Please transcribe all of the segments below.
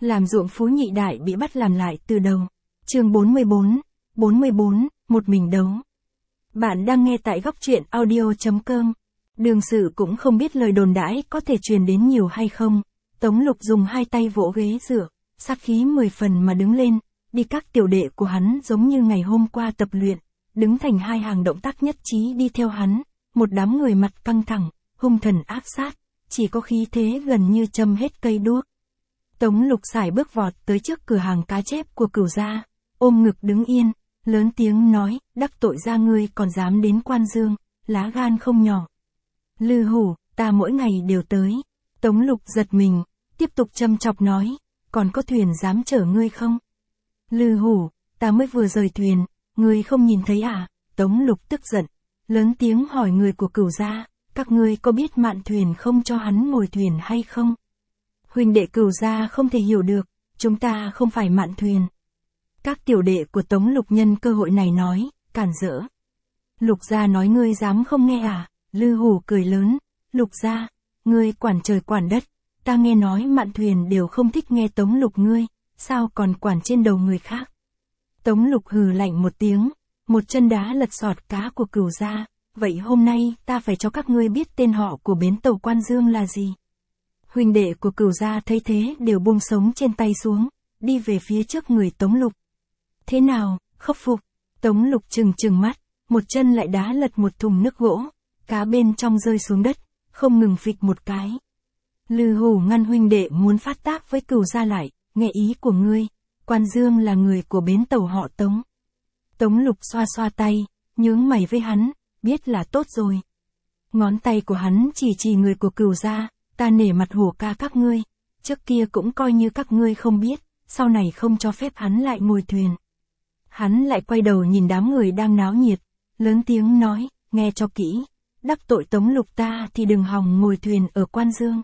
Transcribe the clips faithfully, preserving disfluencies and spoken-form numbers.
Làm ruộng phú nhị đại bị bắt làm lại từ đầu. Chương bốn mươi bốn, bốn mươi bốn, một mình đấu. Bạn đang nghe tại góc truyện audio chấm com. Đường Sự cũng không biết lời đồn đãi có thể truyền đến nhiều hay không. Tống Lục dùng hai tay vỗ ghế dựa, sát khí mười phần mà đứng lên, đi các tiểu đệ của hắn giống như ngày hôm qua tập luyện, đứng thành hai hàng động tác nhất trí đi theo hắn, một đám người mặt căng thẳng, hung thần ác sát, chỉ có khí thế gần như châm hết cây đuốc. Tống Lục sải bước vọt tới trước cửa hàng cá chép của Cửu gia, ôm ngực đứng yên, lớn tiếng nói, đắc tội ra ngươi còn dám đến Quan Dương, lá gan không nhỏ. Lư Hủ, ta mỗi ngày đều tới. Tống Lục giật mình, tiếp tục châm chọc nói, còn có thuyền dám chở ngươi không? Lư Hủ, ta mới vừa rời thuyền, ngươi không nhìn thấy à? Tống Lục tức giận, lớn tiếng hỏi người của Cửu gia, các ngươi có biết mạn thuyền không cho hắn ngồi thuyền hay không? Huynh đệ Cửu gia không thể hiểu được, chúng ta không phải mạn thuyền. Các tiểu đệ của Tống Lục nhân cơ hội này nói, cản rỡ. Lục gia nói ngươi dám không nghe à? Lư Hủ cười lớn, Lục gia, ngươi quản trời quản đất, ta nghe nói mạn thuyền đều không thích nghe Tống Lục ngươi, sao còn quản trên đầu người khác? Tống Lục hừ lạnh một tiếng, một chân đá lật sọt cá của Cửu gia, vậy hôm nay ta phải cho các ngươi biết tên họ của bến tàu Quan Dương là gì. Huynh đệ của Cửu gia thấy thế đều buông sống trên tay xuống, đi về phía trước người Tống Lục. Thế nào, khắc phục? Tống Lục trừng trừng mắt, một chân lại đá lật một thùng nước gỗ, cá bên trong rơi xuống đất, không ngừng phịch một cái. Lư Hủ ngăn huynh đệ muốn phát tác với Cửu gia lại, nghe ý của ngươi, Quan Dương là người của bến tàu họ Tống. Tống Lục xoa xoa tay, nhướng mày với hắn, biết là tốt rồi. Ngón tay của hắn chỉ chỉ người của Cửu gia, ta nể mặt Hổ ca các ngươi, trước kia cũng coi như các ngươi không biết, sau này không cho phép hắn lại ngồi thuyền. Hắn lại quay đầu nhìn đám người đang náo nhiệt, lớn tiếng nói, nghe cho kỹ, đắc tội Tống Lục ta thì đừng hòng ngồi thuyền ở Quan Dương.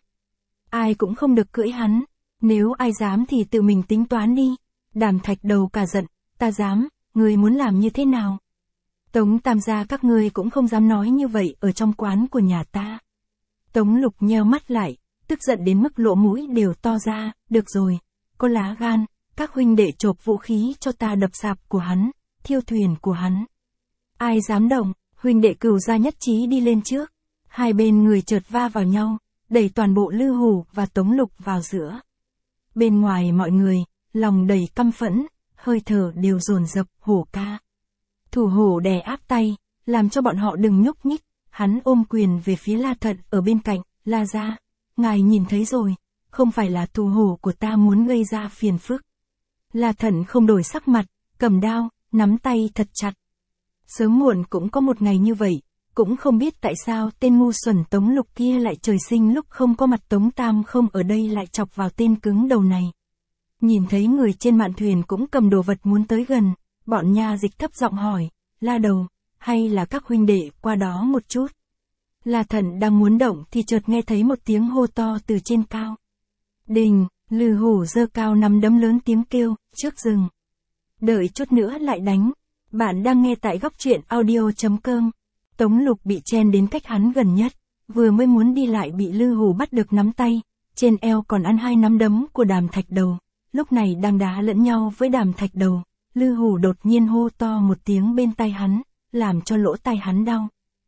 Ai cũng không được cưỡi hắn, nếu ai dám thì tự mình tính toán đi. Đàm Thạch Đầu cả giận, ta dám, ngươi muốn làm như thế nào? Tống Tam gia các ngươi cũng không dám nói như vậy ở trong quán của nhà ta. Tống Lục nheo mắt lại, tức giận đến mức lỗ mũi đều to ra, được rồi, có lá gan, các huynh đệ chộp vũ khí cho ta đập sạp của hắn, thiêu thuyền của hắn. Ai dám động? Huynh đệ Cửu gia nhất trí đi lên trước, hai bên người chợt va vào nhau, đẩy toàn bộ Lư Hủ và Tống Lục vào giữa. Bên ngoài mọi người, lòng đầy căm phẫn, hơi thở đều dồn dập, Hổ ca. Thủ Hổ đè áp tay, làm cho bọn họ đừng nhúc nhích, hắn ôm quyền về phía La Thận ở bên cạnh, La gia, ngài nhìn thấy rồi, không phải là Thủ Hổ của ta muốn gây ra phiền phức. La Thận không đổi sắc mặt, cầm đao, nắm tay thật chặt. Sớm muộn cũng có một ngày như vậy, cũng không biết tại sao tên ngu xuẩn Tống Lục kia lại trời sinh lúc không có mặt Tống Tam không ở đây lại chọc vào tên cứng đầu này. Nhìn thấy người trên mạn thuyền cũng cầm đồ vật muốn tới gần, bọn nha dịch thấp giọng hỏi, La Đầu, hay là các huynh đệ qua đó một chút. La Thận đang muốn động thì chợt nghe thấy một tiếng hô to từ trên cao. Đình, Lư Hủ giơ cao nắm đấm lớn tiếng kêu, trước rừng. Đợi chút nữa lại đánh. Bạn đang nghe tại góc truyện audio chấm com. Tống Lục bị chen đến cách hắn gần nhất, vừa mới muốn đi lại bị Lư Hủ bắt được nắm tay, trên eo còn ăn hai nắm đấm của Đàm Thạch Đầu, lúc này đang đá lẫn nhau với Đàm Thạch Đầu. Lư Hủ đột nhiên hô to một tiếng bên tai hắn, làm cho lỗ tai hắn đau.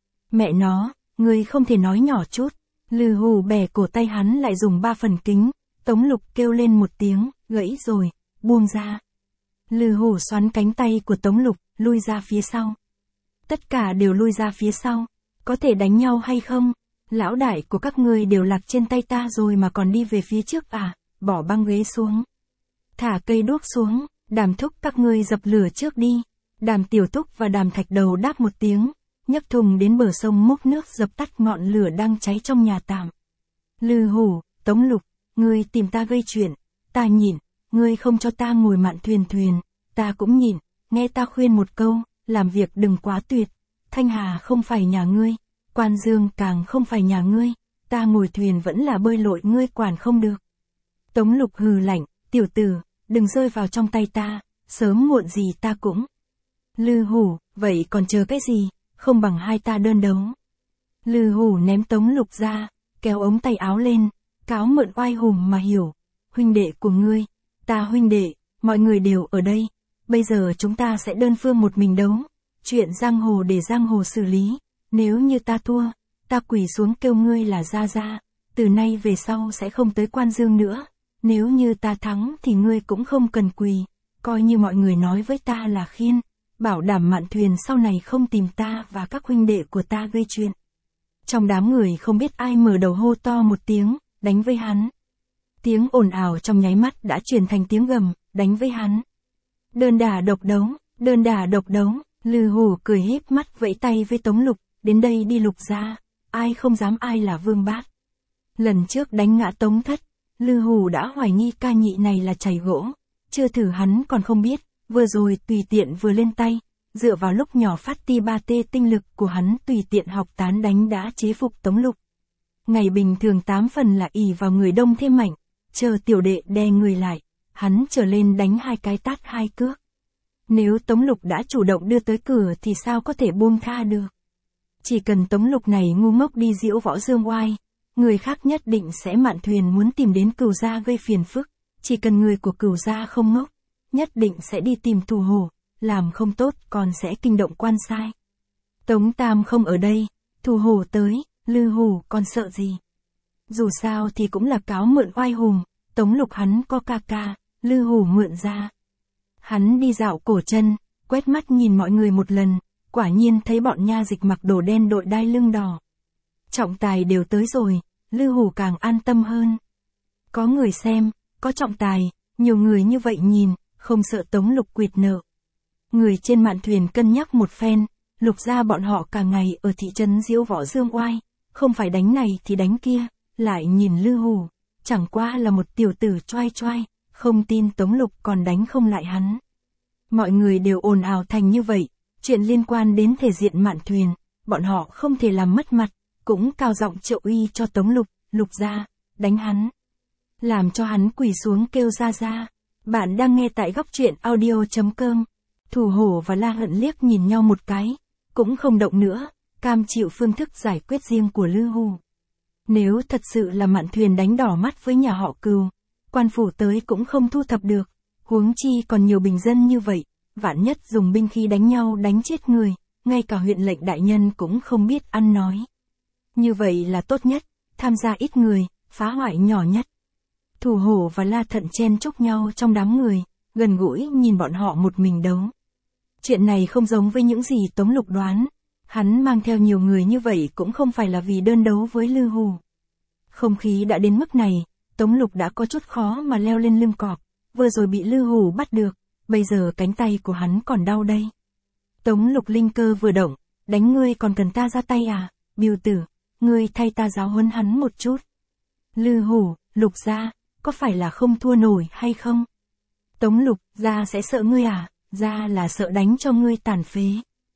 Mẹ nó, ngươi không thể nói nhỏ chút. Lư Hủ bẻ cổ tay hắn lại dùng ba phần kính. Tống Lục kêu lên một tiếng, gãy rồi, buông ra. Lư Hủ xoắn cánh tay của Tống Lục, lui ra phía sau. Tất cả đều lui ra phía sau. Có thể đánh nhau hay không? Lão đại của các ngươi đều lạc trên tay ta rồi mà còn đi về phía trước à? Bỏ băng ghế xuống. Thả cây đuốc xuống, Đàm Thúc các ngươi dập lửa trước đi. Đàm Tiểu Thúc và Đàm Thạch Đầu đáp một tiếng, nhấc thùng đến bờ sông múc nước dập tắt ngọn lửa đang cháy trong nhà tạm. Lư Hủ, Tống Lục, ngươi tìm ta gây chuyện, ta nhịn, ngươi không cho ta ngồi mạn thuyền thuyền, ta cũng nhịn, nghe ta khuyên một câu, làm việc đừng quá tuyệt, Thanh Hà không phải nhà ngươi, Quan Dương càng không phải nhà ngươi, ta ngồi thuyền vẫn là bơi lội ngươi quản không được. Tống Lục hừ lạnh, tiểu tử, đừng rơi vào trong tay ta, sớm muộn gì ta cũng. Lư Hủ, vậy còn chờ cái gì, không bằng hai ta đơn đấu. Lư Hủ ném Tống Lục ra, kéo ống tay áo lên, cáo mượn oai hùng mà hiểu, huynh đệ của ngươi, Ta huynh đệ, mọi người đều ở đây, bây giờ chúng ta sẽ đơn phương một mình đấu. Chuyện giang hồ để giang hồ xử lý, nếu như ta thua, ta quỳ xuống kêu ngươi là Gia Gia, từ nay về sau sẽ không tới Quan Dương nữa, nếu như ta thắng thì ngươi cũng không cần quỳ, coi như mọi người nói với ta là khiên, bảo đảm Mạn Thuyền sau này không tìm ta và các huynh đệ của ta gây chuyện. Trong đám người không biết ai mở đầu hô to một tiếng, đánh với hắn. Tiếng ồn ào trong nháy mắt đã chuyển thành tiếng gầm, đánh với hắn. Đơn đả độc đấu, đơn đả độc đấu, Lư Hủ cười híp mắt vẫy tay với Tống Lục, đến đây đi Lục gia, ai không dám ai là vương bát. Lần trước đánh ngã Tống Thất, Lư Hủ đã hoài nghi ca nhị này là chày gỗ, chưa thử hắn còn không biết, vừa rồi tùy tiện vừa lên tay, dựa vào lúc nhỏ phát ti ba tê tinh lực của hắn tùy tiện học tán đánh đã chế phục Tống Lục. Ngày bình thường tám phần là ỷ vào người đông thêm mạnh, chờ tiểu đệ đè người lại, hắn trở lên đánh hai cái tát hai cước. Nếu Tống Lục đã chủ động đưa tới cửa thì sao có thể buông tha được. Chỉ cần Tống Lục này ngu ngốc đi diễu võ dương oai, người khác nhất định sẽ Mạn Thuyền muốn tìm đến Cửu gia gây phiền phức, chỉ cần người của Cửu gia không ngốc, nhất định sẽ đi tìm Thù Hổ, làm không tốt còn sẽ kinh động quan sai. Tống Tam không ở đây, Thù Hổ tới, Lư Hủ còn sợ gì. Dù sao thì cũng là cáo mượn oai hùng, Tống Lục hắn có ca ca, Lư Hủ mượn ra. Hắn đi dạo cổ chân, quét mắt nhìn mọi người một lần, quả nhiên thấy bọn nha dịch mặc đồ đen đội đai lưng đỏ. Trọng tài đều tới rồi, Lư Hủ càng an tâm hơn. Có người xem, có trọng tài, nhiều người như vậy nhìn, không sợ Tống Lục quỵt nợ. Người trên Mạn Thuyền cân nhắc một phen, Lục gia bọn họ cả ngày ở thị trấn diễu võ dương oai, không phải đánh này thì đánh kia, lại nhìn Lư Hủ, chẳng qua là một tiểu tử choai choai, không tin Tống Lục còn đánh không lại hắn. Mọi người đều ồn ào thành như vậy, chuyện liên quan đến thể diện Mạn Thuyền, bọn họ không thể làm mất mặt, cũng cao giọng triệu uy cho Tống Lục, Lục gia, đánh hắn. Làm cho hắn quỳ xuống kêu Gia Gia. Bạn đang nghe tại góc truyện audio chấm com. Thù Hổ và La Hận liếc nhìn nhau một cái, cũng không động nữa, cam chịu phương thức giải quyết riêng của Lư Hủ. Nếu thật sự là Mạn Thuyền đánh đỏ mắt với nhà họ Cừu, quan phủ tới cũng không thu thập được, huống chi còn nhiều bình dân như vậy, vạn nhất dùng binh khí đánh nhau đánh chết người, ngay cả huyện lệnh đại nhân cũng không biết ăn nói. Như vậy là tốt nhất, tham gia ít người, phá hoại nhỏ nhất. Thù Hổ và La Thận chen chúc nhau trong đám người, gần gũi nhìn bọn họ một mình đấu. Chuyện này không giống với những gì Tống Lục đoán, hắn mang theo nhiều người như vậy cũng không phải là vì đơn đấu với Lư Hủ. Không khí đã đến mức này, Tống Lục đã có chút khó mà leo lên lưng cọp, vừa rồi bị Lư Hủ bắt được, bây giờ cánh tay của hắn còn đau đây. Tống Lục linh cơ vừa động, đánh ngươi còn cần ta ra tay à, Biêu tử, ngươi thay ta giáo huấn hắn một chút. Lư Hủ, Lục gia, có phải là không thua nổi hay không? Tống Lục, gia sẽ sợ ngươi à, gia là sợ đánh cho ngươi tàn phế.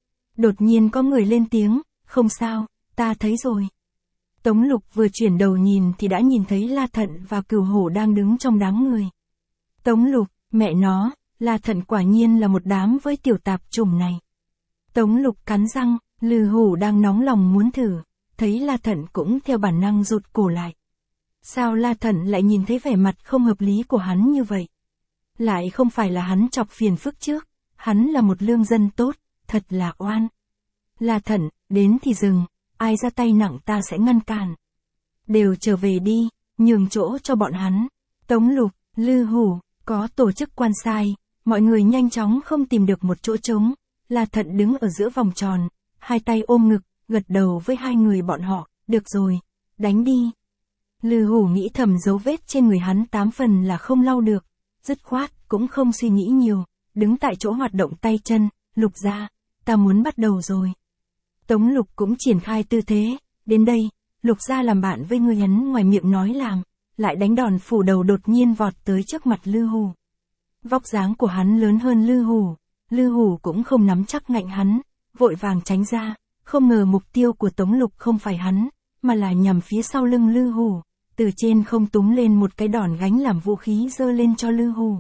Đột nhiên có người lên tiếng, không sao, ta thấy rồi. Tống Lục vừa chuyển đầu nhìn thì đã nhìn thấy La Thận và Cửu Hổ đang đứng trong đám người. Tống Lục, mẹ nó, La Thận quả nhiên là một đám với tiểu tạp chủng này. Tống Lục cắn răng, Lư Hủ đang nóng lòng muốn thử, thấy La Thận cũng theo bản năng rụt cổ lại. Sao La Thận lại nhìn thấy vẻ mặt không hợp lý của hắn như vậy? Lại không phải là hắn chọc phiền phức trước, hắn là một lương dân tốt, thật là oan. La Thận, đến thì dừng, ai ra tay nặng ta sẽ ngăn cản. Đều trở về đi, nhường chỗ cho bọn hắn. Tống Lục, Lư Hủ, có tổ chức quan sai, mọi người nhanh chóng không tìm được một chỗ trống. La Thận đứng ở giữa vòng tròn, hai tay ôm ngực, gật đầu với hai người bọn họ, được rồi, đánh đi. Lư Hủ nghĩ thầm dấu vết trên người hắn tám phần là không lau được, dứt khoát, cũng không suy nghĩ nhiều, đứng tại chỗ hoạt động tay chân, Lục gia, ta muốn bắt đầu rồi. Tống Lục cũng triển khai tư thế, đến đây, Lục gia làm bạn với ngươi hắn ngoài miệng nói làm, lại đánh đòn phủ đầu đột nhiên vọt tới trước mặt Lư Hủ. Vóc dáng của hắn lớn hơn Lư Hủ, Lư Hủ cũng không nắm chắc ngạnh hắn, vội vàng tránh ra, không ngờ mục tiêu của Tống Lục không phải hắn, mà là nhằm phía sau lưng Lư Hủ, từ trên không túm lên một cái đòn gánh làm vũ khí giơ lên cho Lư Hủ.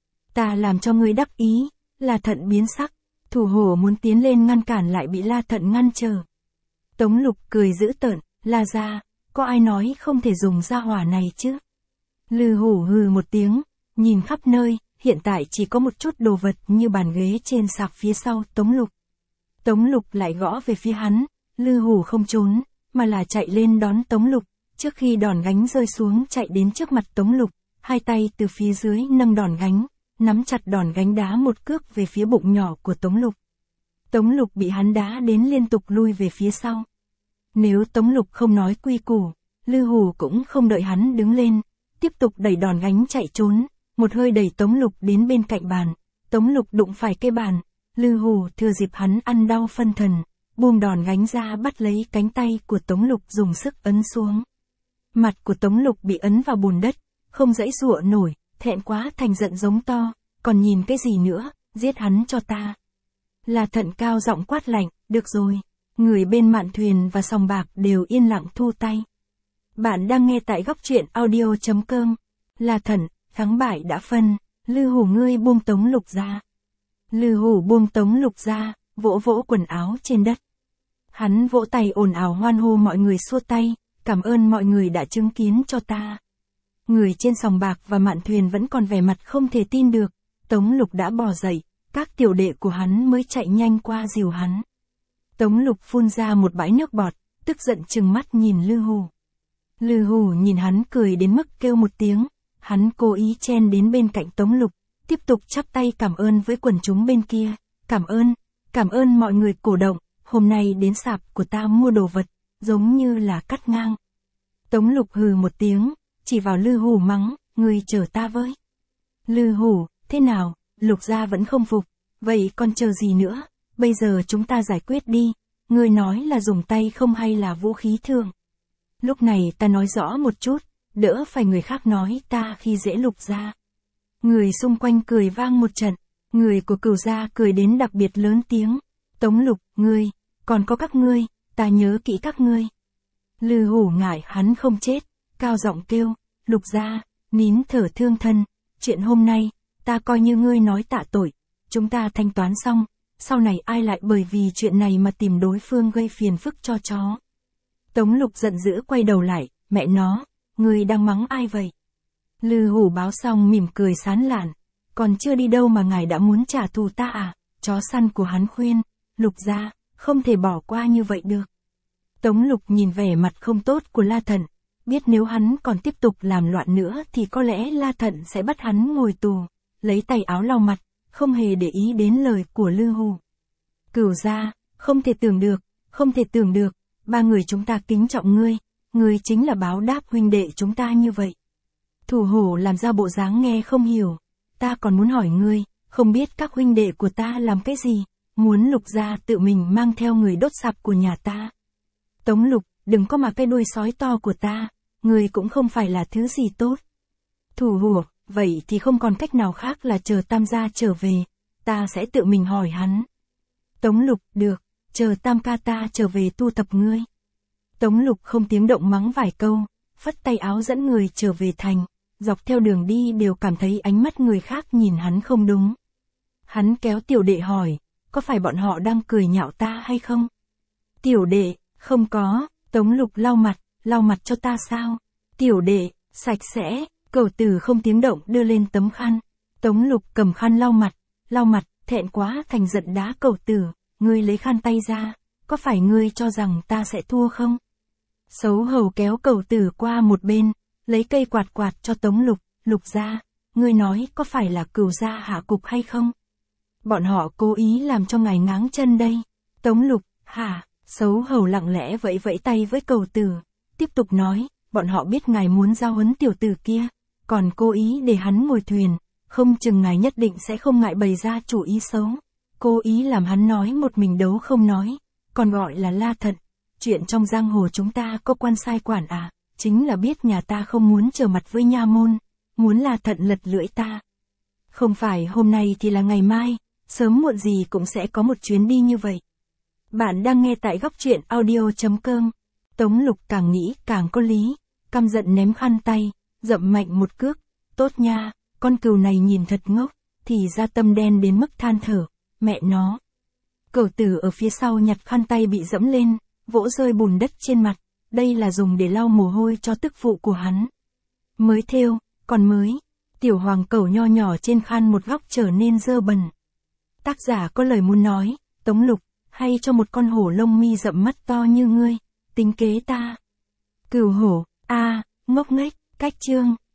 Ta làm cho ngươi đắc ý, La Thận biến sắc, Thù Hổ muốn tiến lên ngăn cản lại bị La Thận ngăn trở. Tống Lục cười dữ tợn, La gia, có ai nói không thể dùng gia hỏa này chứ? Lư Hủ hừ một tiếng, Nhìn khắp nơi, hiện tại chỉ có một chút đồ vật như bàn ghế trên sạp phía sau Tống Lục. Tống Lục lại gõ về phía hắn, Lư Hủ không trốn, mà là chạy lên đón Tống Lục, trước khi đòn gánh rơi xuống chạy đến trước mặt Tống Lục, hai tay từ phía dưới nâng đòn gánh, nắm chặt đòn gánh đá một cước về phía bụng nhỏ của Tống Lục. Tống Lục bị hắn đá đến liên tục lui về phía sau. Nếu Tống Lục không nói quy củ, Lư Hủ cũng không đợi hắn đứng lên, tiếp tục đẩy đòn gánh chạy trốn, một hơi đẩy Tống Lục đến bên cạnh bàn. Tống Lục đụng phải cây bàn, Lư Hủ thừa dịp hắn ăn đau phân thần, buông đòn gánh ra bắt lấy cánh tay của Tống Lục dùng sức ấn xuống. Mặt của Tống Lục bị ấn vào bùn đất, không giãy giụa nổi, thẹn quá thành giận giống to, còn nhìn cái gì nữa, giết hắn cho ta. La Thận cao giọng quát lạnh, được rồi. Người bên mạn thuyền và sòng bạc đều yên lặng thu tay. Bạn đang nghe tại góc truyện audio chấm com. La Thận, thắng bại đã phân, Lư Hủ ngươi buông Tống Lục ra. Lư Hủ buông Tống Lục ra, vỗ vỗ quần áo trên đất. Hắn vỗ tay ồn ào hoan hô mọi người xua tay, cảm ơn mọi người đã chứng kiến cho ta. Người trên sòng bạc và mạn thuyền vẫn còn vẻ mặt không thể tin được, Tống Lục đã bò dậy, các tiểu đệ của hắn mới chạy nhanh qua dìu hắn. Tống Lục phun ra một bãi nước bọt, tức giận trừng mắt nhìn Lư Hủ. Lư Hủ nhìn hắn cười đến mức kêu một tiếng, hắn cố ý chen đến bên cạnh Tống Lục, tiếp tục chắp tay cảm ơn với quần chúng bên kia, cảm ơn, cảm ơn mọi người cổ động, hôm nay đến sạp của ta mua đồ vật, giống như là cắt ngang. Tống Lục hừ một tiếng, chỉ vào Lư Hủ mắng, ngươi chờ ta với. Lư Hủ, thế nào, Lục gia vẫn không phục, vậy còn chờ gì nữa? Bây giờ chúng ta giải quyết đi, ngươi nói là dùng tay không hay là vũ khí thường. Lúc này ta nói rõ một chút, đỡ phải người khác nói ta khi dễ Lục gia. Người xung quanh cười vang một trận, người của Cửu gia cười đến đặc biệt lớn tiếng. Tống Lục, ngươi, còn có các ngươi, ta nhớ kỹ các ngươi. Lư Hủ ngại hắn không chết, cao giọng kêu, Lục gia, nín thở thương thân, chuyện hôm nay, ta coi như ngươi nói tạ tội, chúng ta thanh toán xong. Sau này ai lại bởi vì chuyện này mà tìm đối phương gây phiền phức cho chó. Tống Lục giận dữ quay đầu lại, mẹ nó, ngươi đang mắng ai vậy? Lư Hủ báo xong mỉm cười sán lạn, còn chưa đi đâu mà ngài đã muốn trả thù ta à? Chó săn của hắn khuyên, Lục gia, không thể bỏ qua như vậy được. Tống Lục nhìn vẻ mặt không tốt của La Thận, biết nếu hắn còn tiếp tục làm loạn nữa thì có lẽ La Thận sẽ bắt hắn ngồi tù, lấy tay áo lau mặt, không hề để ý đến lời của Lư Hủ. Cửu gia, không thể tưởng được, không thể tưởng được, ba người chúng ta kính trọng ngươi, ngươi chính là báo đáp huynh đệ chúng ta như vậy. Thủ Hổ làm ra bộ dáng nghe không hiểu, ta còn muốn hỏi ngươi, không biết các huynh đệ của ta làm cái gì, muốn Lục gia tự mình mang theo người đốt sạp của nhà ta. Tống Lục, đừng có mà cái đuôi sói to của ta, ngươi cũng không phải là thứ gì tốt. Thủ Hổ, vậy thì không còn cách nào khác là chờ Tam gia trở về, ta sẽ tự mình hỏi hắn. Tống Lục, được, chờ Tam ca ta trở về tu tập ngươi. Tống Lục không tiếng động mắng vài câu, phất tay áo dẫn người trở về thành, dọc theo đường đi đều cảm thấy ánh mắt người khác nhìn hắn không đúng. Hắn kéo tiểu đệ hỏi, có phải bọn họ đang cười nhạo ta hay không? Tiểu đệ, không có, Tống Lục lau mặt, lau mặt cho ta sao? Tiểu đệ, sạch sẽ. Cẩu Tử không tiếng động đưa lên tấm khăn. Tống Lục cầm khăn lau mặt, lau mặt, thẹn quá thành giận đá Cẩu Tử, ngươi lấy khăn tay ra, có phải ngươi cho rằng ta sẽ thua không? Xấu hổ kéo Cẩu Tử qua một bên, lấy cây quạt quạt cho Tống Lục, Lục gia, ngươi nói có phải là Cửu gia hạ cục hay không? Bọn họ cố ý làm cho ngài ngáng chân đây. Tống Lục, hả? Xấu hổ lặng lẽ vẫy vẫy tay với Cẩu Tử, tiếp tục nói, bọn họ biết ngài muốn giao huấn tiểu tử kia, còn cố ý để hắn ngồi thuyền, không chừng ngài nhất định sẽ không ngại bày ra chủ ý xấu. Cố ý làm hắn nói một mình đấu không nói, còn gọi là La Thận. Chuyện trong giang hồ chúng ta có quan sai quản à, chính là biết nhà ta không muốn trở mặt với nha môn, muốn La Thận lật lưỡi ta. Không phải hôm nay thì là ngày mai, sớm muộn gì cũng sẽ có một chuyến đi như vậy. Bạn đang nghe tại góc truyện audio chấm com. Tống Lục càng nghĩ càng có lý, căm giận ném khăn tay, dậm mạnh một cước, tốt nha, con cừu này nhìn thật ngốc, thì ra tâm đen đến mức than thở, mẹ nó. Cẩu Tử ở phía sau nhặt khăn tay bị dẫm lên, vỗ rơi bùn đất trên mặt, đây là dùng để lau mồ hôi cho tức phụ của hắn. Mới thêu, còn mới, tiểu hoàng cẩu nho nhỏ trên khan một góc trở nên dơ bẩn. Tác giả có lời muốn nói, Tống Lục, hay cho một con hổ lông mi rậm mắt to như ngươi, tính kế ta. Cửu hổ, a, ngốc nghếch, cách chương.